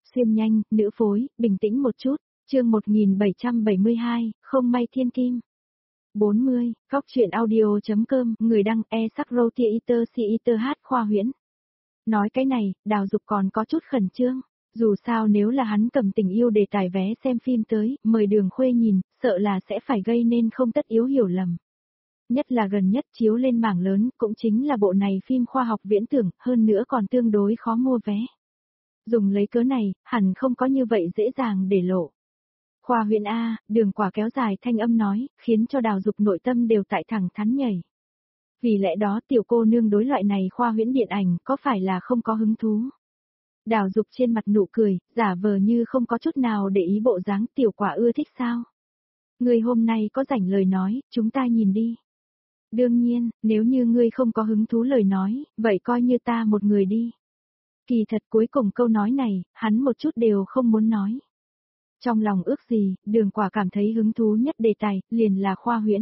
Xuyên nhanh, nữ phối, bình tĩnh một chút, chương 1772, không may thiên kim. 40, góc chuyện audio.com, người đăng sắc Rotiator Theater hát Khoa Huyễn. Nói cái này, Đào Dục còn có chút khẩn trương. Dù sao nếu là hắn cầm tình yêu để tải vé xem phim tới, mời Đường Khuê nhìn, sợ là sẽ phải gây nên không tất yếu hiểu lầm. Nhất là gần nhất chiếu lên mảng lớn, cũng chính là bộ này phim khoa học viễn tưởng, hơn nữa còn tương đối khó mua vé. Dùng lấy cớ này, hẳn không có như vậy dễ dàng để lộ. Khoa Huyễn A, Đường Quả kéo dài thanh âm nói, khiến cho Đào Dục nội tâm đều tại thẳng thắn nhảy. Vì lẽ đó tiểu cô nương đối loại này khoa huyễn điện ảnh có phải là không có hứng thú. Đào Dục trên mặt nụ cười, giả vờ như không có chút nào để ý bộ dáng tiểu quả ưa thích sao. Ngươi hôm nay có rảnh lời nói, chúng ta nhìn đi. Đương nhiên, nếu như ngươi không có hứng thú lời nói, vậy coi như ta một người đi. Kỳ thật cuối cùng câu nói này, hắn một chút đều không muốn nói. Trong lòng ước gì, Đường Quả cảm thấy hứng thú nhất đề tài, liền là khoa huyễn.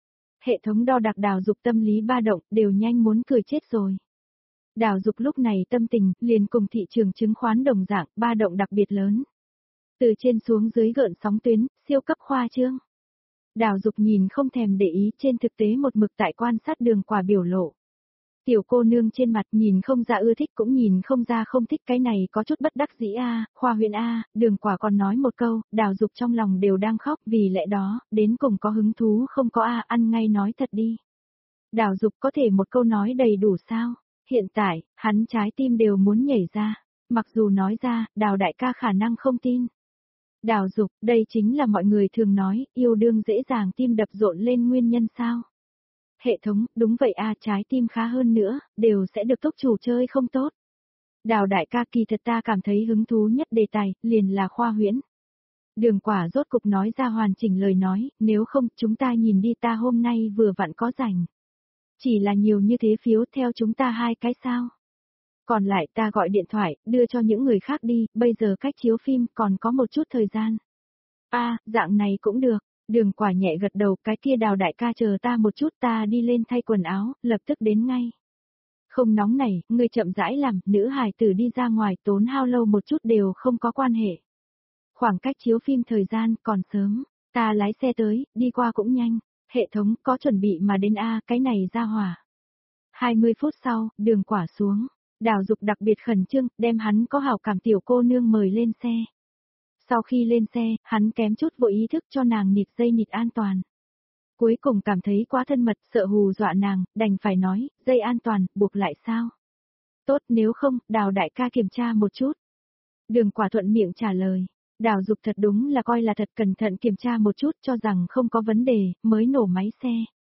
Hệ thống đo đạc Đào Dục tâm lý ba động, đều nhanh muốn cười chết rồi. Đào Dục lúc này tâm tình, liền cùng thị trường chứng khoán đồng dạng, ba động đặc biệt lớn. Từ trên xuống dưới gợn sóng tuyến, siêu cấp khoa trương. Đào Dục nhìn không thèm để ý, trên thực tế một mực tại quan sát Đường Quả biểu lộ. Tiểu cô nương trên mặt nhìn không ra ưa thích cũng nhìn không ra không thích, cái này có chút bất đắc dĩ a, Khoa Huyễn a, Đường Quả còn nói một câu, Đào Dục trong lòng đều đang khóc, vì lẽ đó, đến cùng có hứng thú không có a, ăn ngay nói thật đi. Đào Dục có thể một câu nói đầy đủ sao? Hiện tại, hắn trái tim đều muốn nhảy ra, mặc dù nói ra, Đào đại ca khả năng không tin. Đào Dục, đây chính là mọi người thường nói, yêu đương dễ dàng tim đập rộn lên nguyên nhân sao? Hệ thống, đúng vậy a, trái tim khá hơn nữa, đều sẽ được tốc chủ chơi không tốt. Đào đại ca, kỳ thật ta cảm thấy hứng thú nhất đề tài, liền là khoa huyễn. Đường Quả rốt cục nói ra hoàn chỉnh lời nói, nếu không, chúng ta nhìn đi, ta hôm nay vừa vặn có rảnh. Chỉ là nhiều như thế phiếu theo chúng ta hai cái sao. Còn lại ta gọi điện thoại, đưa cho những người khác đi, bây giờ cách chiếu phim còn có một chút thời gian. A, dạng này cũng được. Đường Quả nhẹ gật đầu, cái kia Đào đại ca chờ ta một chút, ta đi lên thay quần áo, lập tức đến ngay. Không nóng này, ngươi chậm rãi làm, nữ hài tử đi ra ngoài tốn hao lâu một chút đều không có quan hệ. Khoảng cách chiếu phim thời gian còn sớm, ta lái xe tới, đi qua cũng nhanh, hệ thống có chuẩn bị mà đến a, cái này ra hỏa. 20 phút sau, Đường Quả xuống, Đào Dục đặc biệt khẩn trương, đem hắn có hảo cảm tiểu cô nương mời lên xe. Sau khi lên xe, hắn kém chút vô ý thức cho nàng nịt dây nịt an toàn. Cuối cùng cảm thấy quá thân mật, sợ hù dọa nàng, đành phải nói, dây an toàn, buộc lại sao? Tốt, nếu không, Đào đại ca kiểm tra một chút. Đường Quả thuận miệng trả lời. Đào Dục thật đúng là coi là thật cẩn thận kiểm tra một chút, cho rằng không có vấn đề, mới nổ máy xe.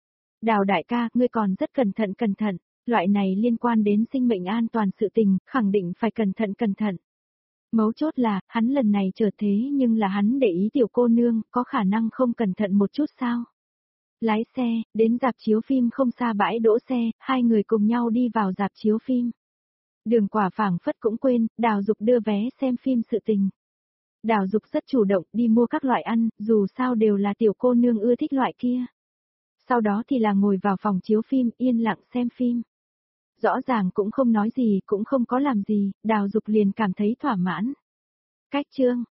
Đào đại ca, ngươi còn rất cẩn thận, loại này liên quan đến sinh mệnh an toàn sự tình, khẳng định phải cẩn thận. Mấu chốt là, hắn lần này chợt thế nhưng là hắn để ý tiểu cô nương, có khả năng không cẩn thận một chút sao? Lái xe, đến rạp chiếu phim không xa bãi đỗ xe, hai người cùng nhau đi vào rạp chiếu phim. Đường Quả phảng phất cũng quên, Đào Dục đưa vé xem phim sự tình. Đào Dục rất chủ động đi mua các loại ăn, dù sao đều là tiểu cô nương ưa thích loại kia. Sau đó thì là ngồi vào phòng chiếu phim, yên lặng xem phim. Rõ ràng cũng không nói gì, cũng không có làm gì, Đào Dục liền cảm thấy thỏa mãn. Cách chương,